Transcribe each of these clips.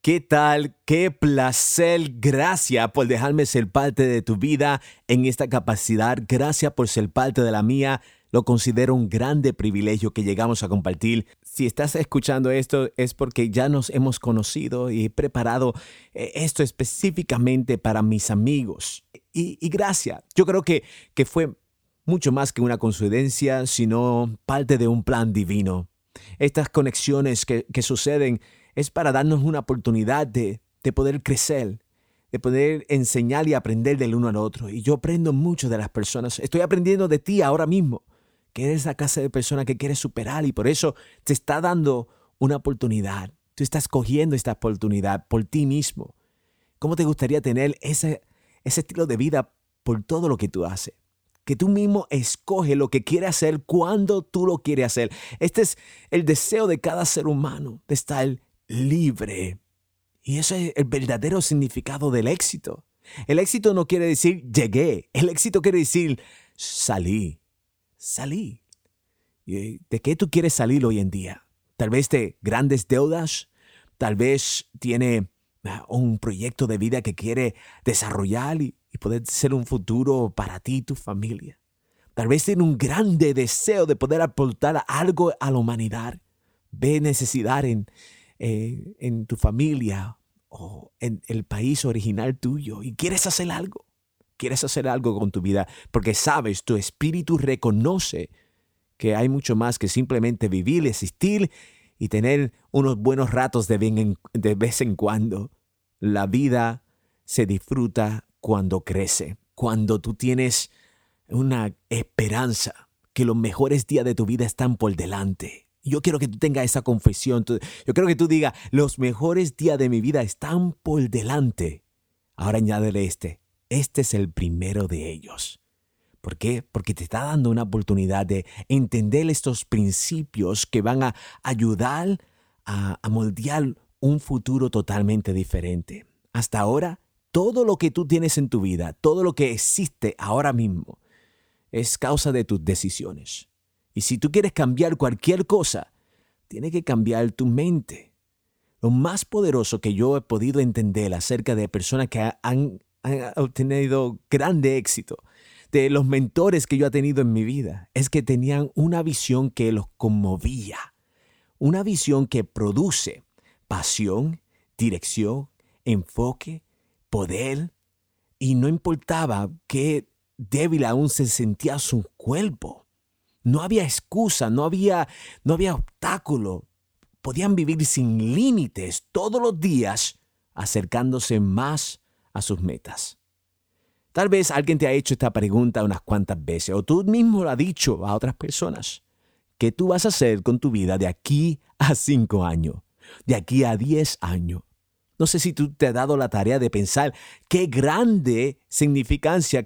¿Qué tal? ¡Qué placer! Gracias por dejarme ser parte de tu vida en esta capacidad. Gracias por ser parte de la mía. Lo considero un grande privilegio que llegamos a compartir. Si estás escuchando esto es porque ya nos hemos conocido y he preparado esto específicamente para mis amigos. Y gracias. Yo creo que fue mucho más que una coincidencia, sino parte de un plan divino. Estas conexiones que suceden es para darnos una oportunidad de poder crecer, de poder enseñar y aprender del uno al otro. Y yo aprendo mucho de las personas. Estoy aprendiendo de ti ahora mismo, que eres la clase de persona que quieres superar y por eso te está dando una oportunidad. Tú estás cogiendo esta oportunidad por ti mismo. ¿Cómo te gustaría tener ese estilo de vida por todo lo que tú haces? Que tú mismo escoges lo que quieres hacer cuando tú lo quieres hacer. Este es el deseo de cada ser humano, de estar libre. Y ese es el verdadero significado del éxito. El éxito no quiere decir llegué. El éxito quiere decir salí. ¿De qué tú quieres salir hoy en día? Tal vez de grandes deudas. Tal vez tiene un proyecto de vida que quiere desarrollar y poder ser un futuro para ti y tu familia. Tal vez tiene un grande deseo de poder aportar algo a la humanidad. Ve necesidad en tu familia o en el país original tuyo y quieres hacer algo. Quieres hacer algo con tu vida porque sabes, tu espíritu reconoce que hay mucho más que simplemente vivir, existir y tener unos buenos ratos de vez en cuando. La vida se disfruta cuando crece, cuando tú tienes una esperanza que los mejores días de tu vida están por delante. Yo quiero que tú tengas esa confesión. Yo quiero que tú digas, los mejores días de mi vida están por delante. Ahora añádele este es el primero de ellos. ¿Por qué? Porque te está dando una oportunidad de entender estos principios que van a ayudar a moldear un futuro totalmente diferente. Hasta ahora, todo lo que tú tienes en tu vida, todo lo que existe ahora mismo, es causa de tus decisiones. Y si tú quieres cambiar cualquier cosa, tienes que cambiar tu mente. Lo más poderoso que yo he podido entender acerca de personas que han obtenido grande éxito, de los mentores que yo he tenido en mi vida, es que tenían una visión que los conmovía. Una visión que produce pasión, dirección, enfoque, poder, y no importaba qué débil aún se sentía su cuerpo. No había excusa, no había obstáculo. Podían vivir sin límites todos los días, acercándose más a sus metas. Tal vez alguien te ha hecho esta pregunta unas cuantas veces, o tú mismo lo has dicho a otras personas. ¿Qué tú vas a hacer con tu vida de aquí a 5 años? De aquí a 10 años. No sé si tú te has dado la tarea de pensar qué grande significancia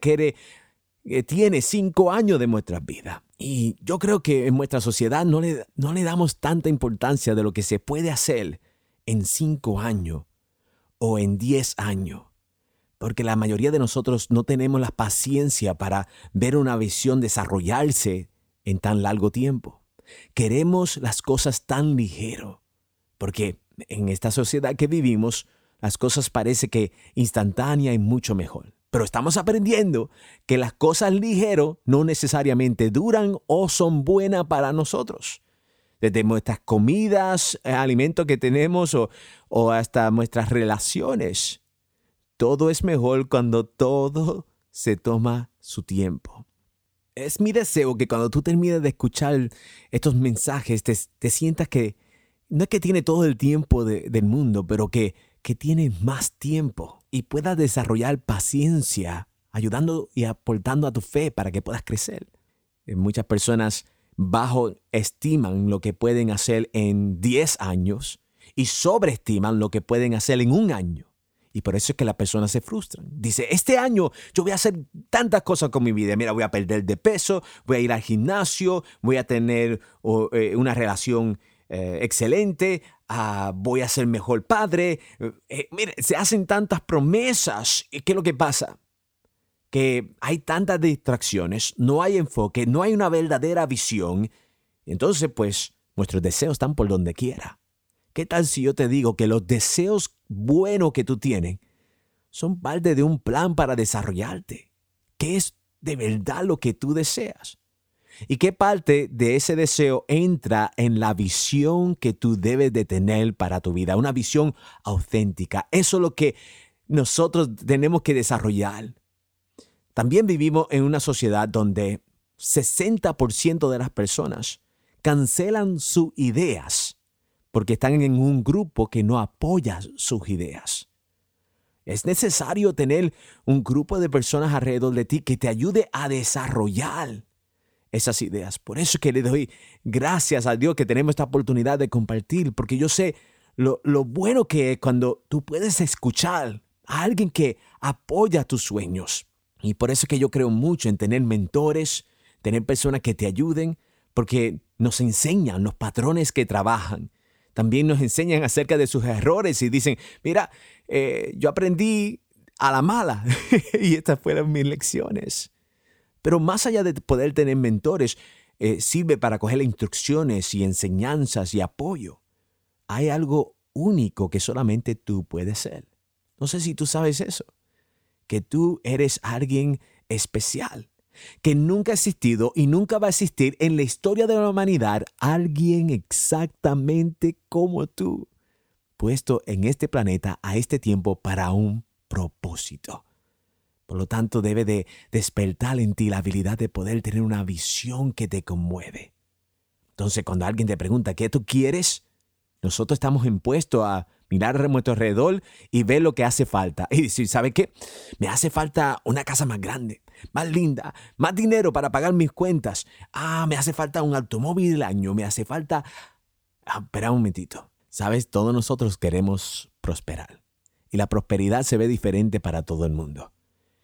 tiene 5 años de nuestras vidas. Y yo creo que en nuestra sociedad no le damos tanta importancia de lo que se puede hacer en 5 años o en 10 años. Porque la mayoría de nosotros no tenemos la paciencia para ver una visión desarrollarse en tan largo tiempo. Queremos las cosas tan ligero. Porque en esta sociedad que vivimos, las cosas parece que instantánea y mucho mejor. Pero estamos aprendiendo que las cosas ligeras no necesariamente duran o son buenas para nosotros. Desde nuestras comidas, alimentos que tenemos o hasta nuestras relaciones. Todo es mejor cuando todo se toma su tiempo. Es mi deseo que cuando tú termines de escuchar estos mensajes te sientas que no es que tiene todo el tiempo del mundo, pero que tienes más tiempo y puedas desarrollar paciencia, ayudando y aportando a tu fe para que puedas crecer. Muchas personas bajo estiman lo que pueden hacer en 10 años y sobreestiman lo que pueden hacer en 1 año. Y por eso es que las personas se frustran. Dice, este año yo voy a hacer tantas cosas con mi vida. Mira, voy a perder de peso, voy a ir al gimnasio, voy a tener una relación excelente, voy a ser mejor padre. Mire, se hacen tantas promesas. ¿Qué es lo que pasa? Que hay tantas distracciones, no hay enfoque, no hay una verdadera visión. Entonces, pues, nuestros deseos están por donde quiera. ¿Qué tal si yo te digo que los deseos bueno que tú tienes son parte de un plan para desarrollarte. ¿Qué es de verdad lo que tú deseas? ¿Y qué parte de ese deseo entra en la visión que tú debes de tener para tu vida? Una visión auténtica. Eso es lo que nosotros tenemos que desarrollar. También vivimos en una sociedad donde 60% de las personas cancelan sus ideas porque están en un grupo que no apoya sus ideas. Es necesario tener un grupo de personas alrededor de ti que te ayude a desarrollar esas ideas. Por eso es que le doy gracias a Dios que tenemos esta oportunidad de compartir, porque yo sé lo bueno que es cuando tú puedes escuchar a alguien que apoya tus sueños. Y por eso es que yo creo mucho en tener mentores, tener personas que te ayuden, porque nos enseñan los patrones que trabajan. También nos enseñan acerca de sus errores y dicen, mira, yo aprendí a la mala y estas fueron mis lecciones. Pero más allá de poder tener mentores, sirve para coger instrucciones y enseñanzas y apoyo. Hay algo único que solamente tú puedes ser. No sé si tú sabes eso, que tú eres alguien especial, que nunca ha existido y nunca va a existir en la historia de la humanidad alguien exactamente como tú, puesto en este planeta a este tiempo para un propósito. Por lo tanto, debe de despertar en ti la habilidad de poder tener una visión que te conmueve. Entonces, cuando alguien te pregunta ¿qué tú quieres?, nosotros estamos impuestos a mirar a nuestro alrededor y ver lo que hace falta. Y decir, ¿sabe qué? Me hace falta una casa más grande, más linda, más dinero para pagar mis cuentas. Me hace falta un automóvil del año, me hace falta... espera un momentito. ¿Sabes? Todos nosotros queremos prosperar. Y la prosperidad se ve diferente para todo el mundo.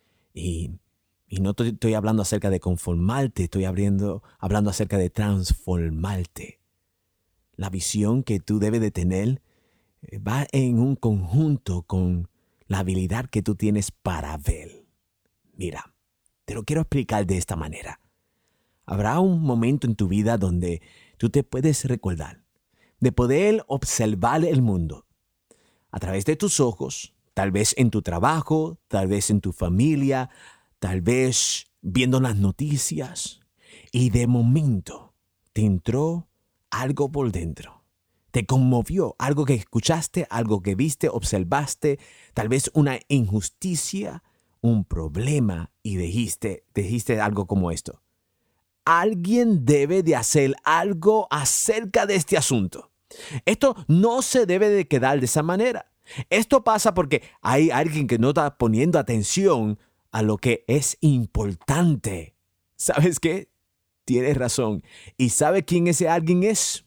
Y no estoy hablando acerca de conformarte, estoy hablando acerca de transformarte. La visión que tú debes de tener va en un conjunto con la habilidad que tú tienes para ver. Mira, te lo quiero explicar de esta manera. Habrá un momento en tu vida donde tú te puedes recordar de poder observar el mundo a través de tus ojos, tal vez en tu trabajo, tal vez en tu familia, tal vez viendo las noticias, y de momento te entró algo por dentro. Te conmovió algo que escuchaste, algo que viste, observaste, tal vez una injusticia, un problema, y dijiste algo como esto. Alguien debe de hacer algo acerca de este asunto. Esto no se debe de quedar de esa manera. Esto pasa porque hay alguien que no está poniendo atención a lo que es importante. ¿Sabes qué? Tienes razón. ¿Y sabe quién ese alguien es?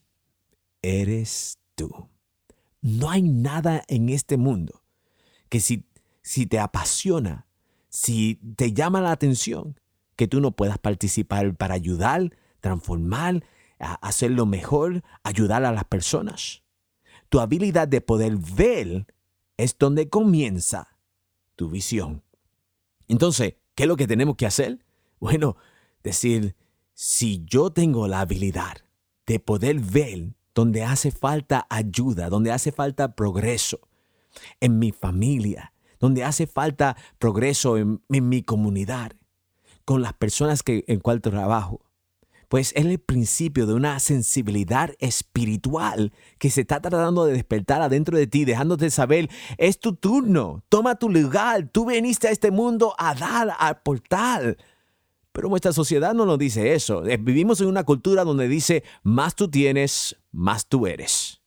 Eres tú. No hay nada en este mundo que si te apasiona, si te llama la atención, que tú no puedas participar para ayudar, transformar, hacerlo mejor, ayudar a las personas. Tu habilidad de poder ver es donde comienza tu visión. Entonces, ¿qué es lo que tenemos que hacer? Bueno, decir, si yo tengo la habilidad de poder ver donde hace falta ayuda, donde hace falta progreso en mi familia, donde hace falta progreso en mi comunidad, con las personas en cual trabajo, pues es el principio de una sensibilidad espiritual que se está tratando de despertar adentro de ti, dejándote saber, es tu turno, toma tu lugar, tú viniste a este mundo a dar, a aportar. Pero nuestra sociedad no nos dice eso. Vivimos en una cultura donde dice, más tú tienes, más tú eres.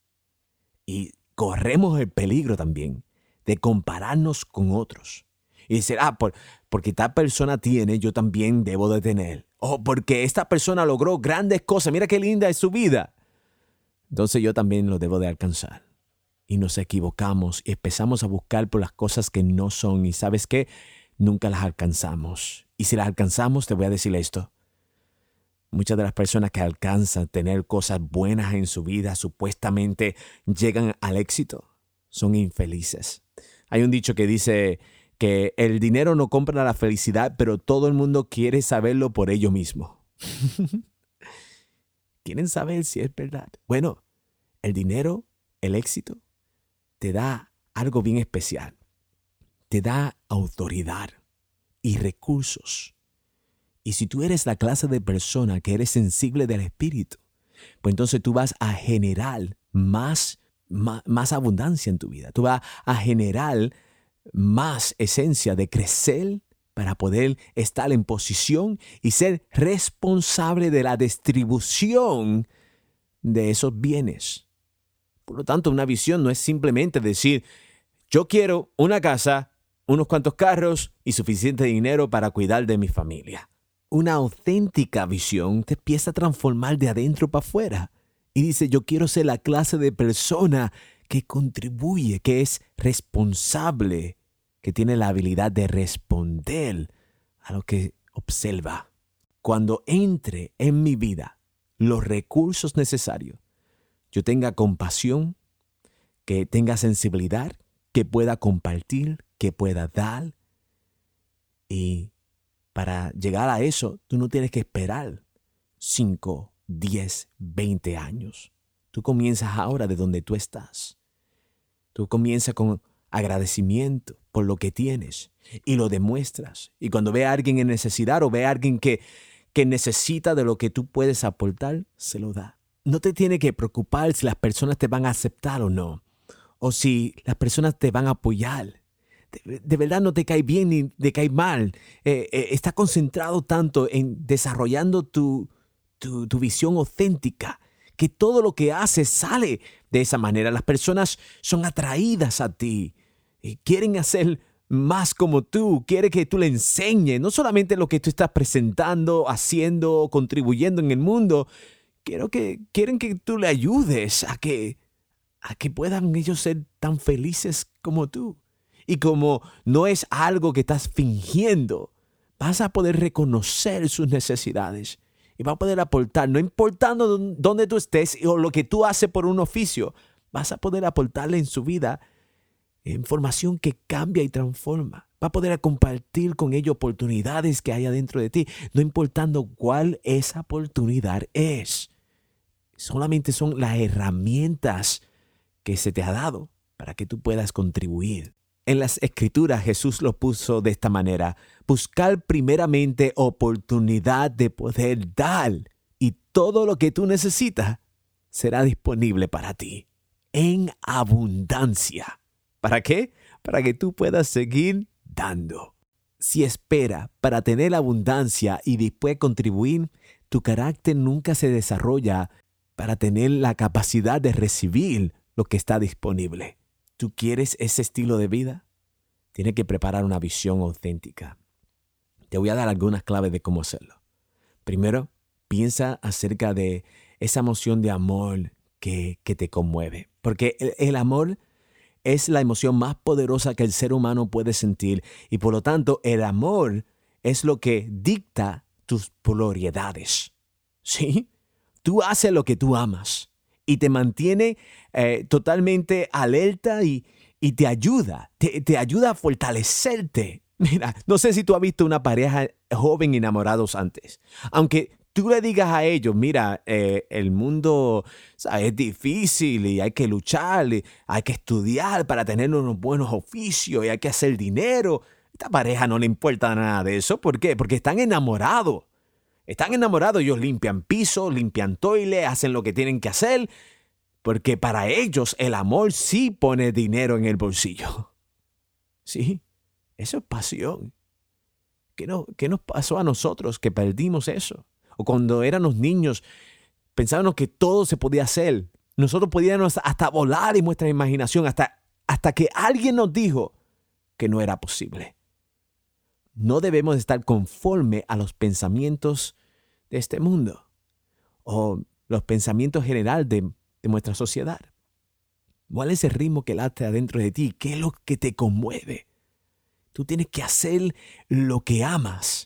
Y corremos el peligro también de compararnos con otros. Y decir, porque tal persona tiene, yo también debo de tener. O porque esta persona logró grandes cosas, mira qué linda es su vida. Entonces yo también lo debo de alcanzar. Y nos equivocamos y empezamos a buscar por las cosas que no son. Y ¿sabes qué? Nunca las alcanzamos. Y si las alcanzamos, te voy a decir esto. Muchas de las personas que alcanzan tener cosas buenas en su vida, supuestamente llegan al éxito, son infelices. Hay un dicho que dice que el dinero no compra la felicidad, pero todo el mundo quiere saberlo por ello mismo. ¿Quieren saber si es verdad? Bueno, el dinero, el éxito, te da algo bien especial. Te da autoridad y recursos. Y si tú eres la clase de persona que eres sensible del Espíritu, pues entonces tú vas a generar más abundancia en tu vida. Tú vas a generar más esencia de crecer para poder estar en posición y ser responsable de la distribución de esos bienes. Por lo tanto, una visión no es simplemente decir, yo quiero una casa, unos cuantos carros y suficiente dinero para cuidar de mi familia. Una auténtica visión te empieza a transformar de adentro para afuera. Y dice, yo quiero ser la clase de persona que contribuye, que es responsable, que tiene la habilidad de responder a lo que observa. Cuando entre en mi vida los recursos necesarios, yo tenga compasión, que tenga sensibilidad, que pueda compartir, que pueda dar. Y para llegar a eso, tú no tienes que esperar 5, 10, 20 años. Tú comienzas ahora de donde tú estás. Tú comienzas con agradecimiento por lo que tienes y lo demuestras. Y cuando ve a alguien en necesidad o ve a alguien que necesita de lo que tú puedes aportar, se lo da. No te tiene que preocupar si las personas te van a aceptar o no, o si las personas te van a apoyar. De verdad no te cae bien ni te cae mal. Está concentrado tanto en desarrollando tu visión auténtica, que todo lo que haces sale de esa manera. Las personas son atraídas a ti. Quieren hacer más como tú. Quieren que tú le enseñes, no solamente lo que tú estás presentando, haciendo, contribuyendo en el mundo. Quieren que tú le ayudes a que puedan ellos ser tan felices como tú. Y como no es algo que estás fingiendo, vas a poder reconocer sus necesidades y vas a poder aportar, no importando dónde tú estés o lo que tú haces por un oficio, vas a poder aportarle en su vida información que cambia y transforma. Vas a poder compartir con ellos oportunidades que hay adentro de ti, no importando cuál esa oportunidad es. Solamente son las herramientas que se te ha dado para que tú puedas contribuir. En las Escrituras Jesús lo puso de esta manera: buscar primeramente oportunidad de poder dar, y todo lo que tú necesitas será disponible para ti en abundancia. ¿Para qué? Para que tú puedas seguir dando. Si espera para tener abundancia y después contribuir, tu carácter nunca se desarrolla para tener la capacidad de recibir lo que está disponible. ¿Tú quieres ese estilo de vida? Tienes que preparar una visión auténtica. Te voy a dar algunas claves de cómo hacerlo. Primero, piensa acerca de esa emoción de amor que te conmueve. Porque el amor es la emoción más poderosa que el ser humano puede sentir. Y por lo tanto, el amor es lo que dicta tus prioridades. ¿Sí? Tú haces lo que tú amas y te mantiene totalmente alerta y te ayuda. Te ayuda a fortalecerte. Mira, no sé si tú has visto una pareja joven enamorados antes. Aunque tú le digas a ellos, mira, el mundo, ¿sabes?, es difícil y hay que luchar, y hay que estudiar para tener unos buenos oficios y hay que hacer dinero. A esta pareja no le importa nada de eso. ¿Por qué? Porque están enamorados. Están enamorados, ellos limpian pisos, limpian toiles, hacen lo que tienen que hacer, porque para ellos el amor sí pone dinero en el bolsillo. Sí, eso es pasión. ¿Qué nos pasó a nosotros que perdimos eso? O cuando éramos niños, pensábamos que todo se podía hacer. Nosotros podíamos hasta volar en nuestra imaginación, hasta que alguien nos dijo que no era posible. No debemos estar conforme a los pensamientos de este mundo o los pensamientos generales de nuestra sociedad. ¿Cuál es el ritmo que late adentro de ti? ¿Qué es lo que te conmueve? Tú tienes que hacer lo que amas.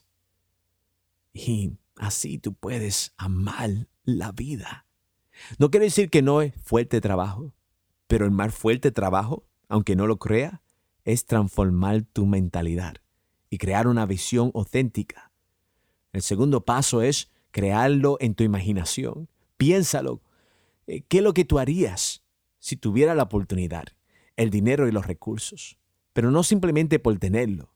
Y así tú puedes amar la vida. No quiere decir que no es fuerte trabajo, pero el más fuerte trabajo, aunque no lo creas, es transformar tu mentalidad y crear una visión auténtica. El segundo paso es crearlo en tu imaginación. Piénsalo. ¿Qué es lo que tú harías si tuviera la oportunidad? el dinero y los recursos, pero no simplemente por tenerlo.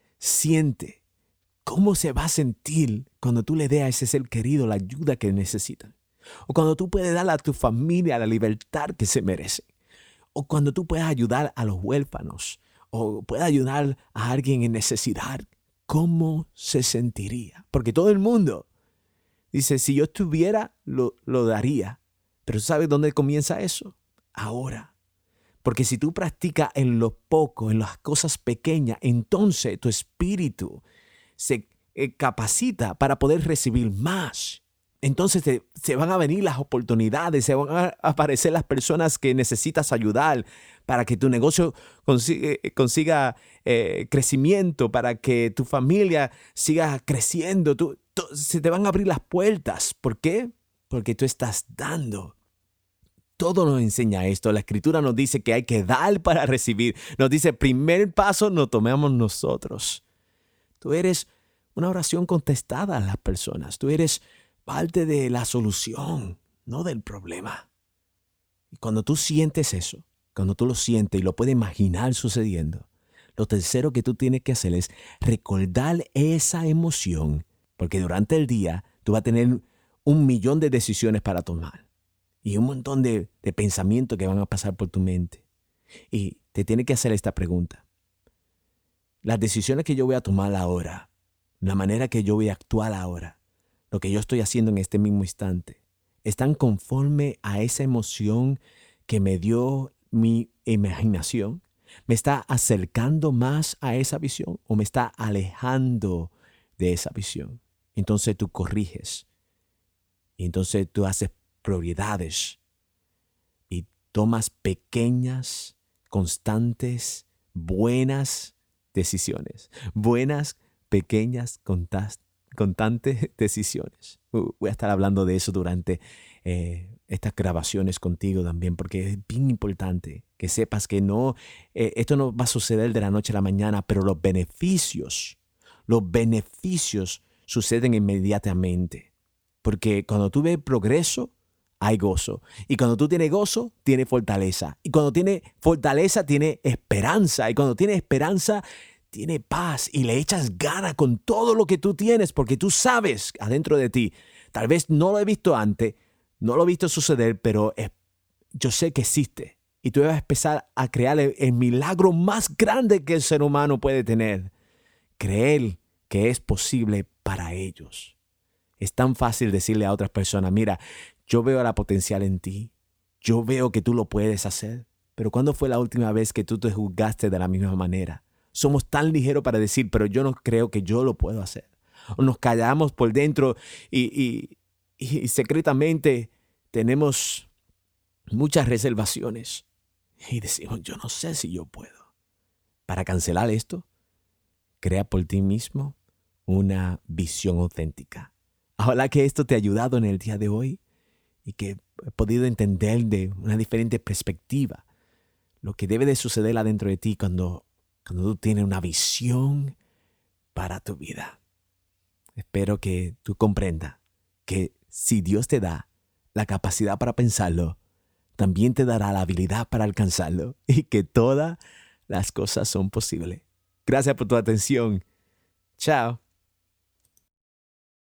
Siente cómo se va a sentir cuando tú le des a ese ser querido la ayuda que necesitan. O cuando tú puedes darle a tu familia la libertad que se merece. O cuando tú puedas ayudar a los huérfanos. O puedes ayudar a alguien en necesidad. ¿Cómo se sentiría? Porque todo el mundo dice, si yo estuviera, lo daría. Pero ¿sabes dónde comienza eso? Ahora. Porque si tú practicas en lo poco, en las cosas pequeñas, entonces tu espíritu se capacita para poder recibir más. Entonces se van a venir las oportunidades, se van a aparecer las personas que necesitas ayudar para que tu negocio consiga crecimiento, para que tu familia siga creciendo. Se te van a abrir las puertas. ¿Por qué? Porque tú estás dando. Todo nos enseña esto. La Escritura nos dice que hay que dar para recibir. Nos dice, primer paso lo tomamos nosotros. Tú eres una oración contestada a las personas. Tú eres parte de la solución, no del problema. Y cuando tú sientes eso, cuando tú lo sientes y lo puedes imaginar sucediendo, lo tercero que tú tienes que hacer es recordar esa emoción, porque durante el día tú vas a tener 1,000,000 de decisiones para tomar y un montón de pensamientos que van a pasar por tu mente. Y te tienes que hacer esta pregunta. Las decisiones que yo voy a tomar ahora, la manera que yo voy a actuar ahora, lo que yo estoy haciendo en este mismo instante, ¿están conforme a esa emoción que me dio mi imaginación? ¿Me está acercando más a esa visión o me está alejando de esa visión? Entonces tú corriges. Y entonces tú haces prioridades y tomas pequeñas, constantes, buenas decisiones. Buenas, pequeñas, constantes decisiones. Voy a estar hablando de eso durante estas grabaciones contigo también, porque es bien importante que sepas que esto no va a suceder de la noche a la mañana, pero los beneficios suceden inmediatamente. Porque cuando tú ves progreso, hay gozo. Y cuando tú tienes gozo, tienes fortaleza. Y cuando tienes fortaleza, tienes esperanza. Y cuando tienes esperanza, tienes paz. Y le echas ganas con todo lo que tú tienes, porque tú sabes adentro de ti. Tal vez no lo he visto antes, no lo he visto suceder, pero yo sé que existe. Y tú vas a empezar a crear el milagro más grande que el ser humano puede tener. Creer que es posible para ellos. Es tan fácil decirle a otras personas, mira, yo veo la potencial en ti, yo veo que tú lo puedes hacer, pero ¿cuándo fue la última vez que tú te juzgaste de la misma manera? Somos tan ligeros para decir, pero yo no creo que yo lo puedo hacer. O nos callamos por dentro y secretamente tenemos muchas reservaciones y decimos, yo no sé si yo puedo. Para cancelar esto, crea por ti mismo una visión auténtica. Ojalá que esto te ha ayudado en el día de hoy y que he podido entender de una diferente perspectiva lo que debe de suceder adentro de ti cuando tú tienes una visión para tu vida. Espero que tú comprendas que si Dios te da la capacidad para pensarlo, también te dará la habilidad para alcanzarlo y que todas las cosas son posibles. Gracias por tu atención. Chao.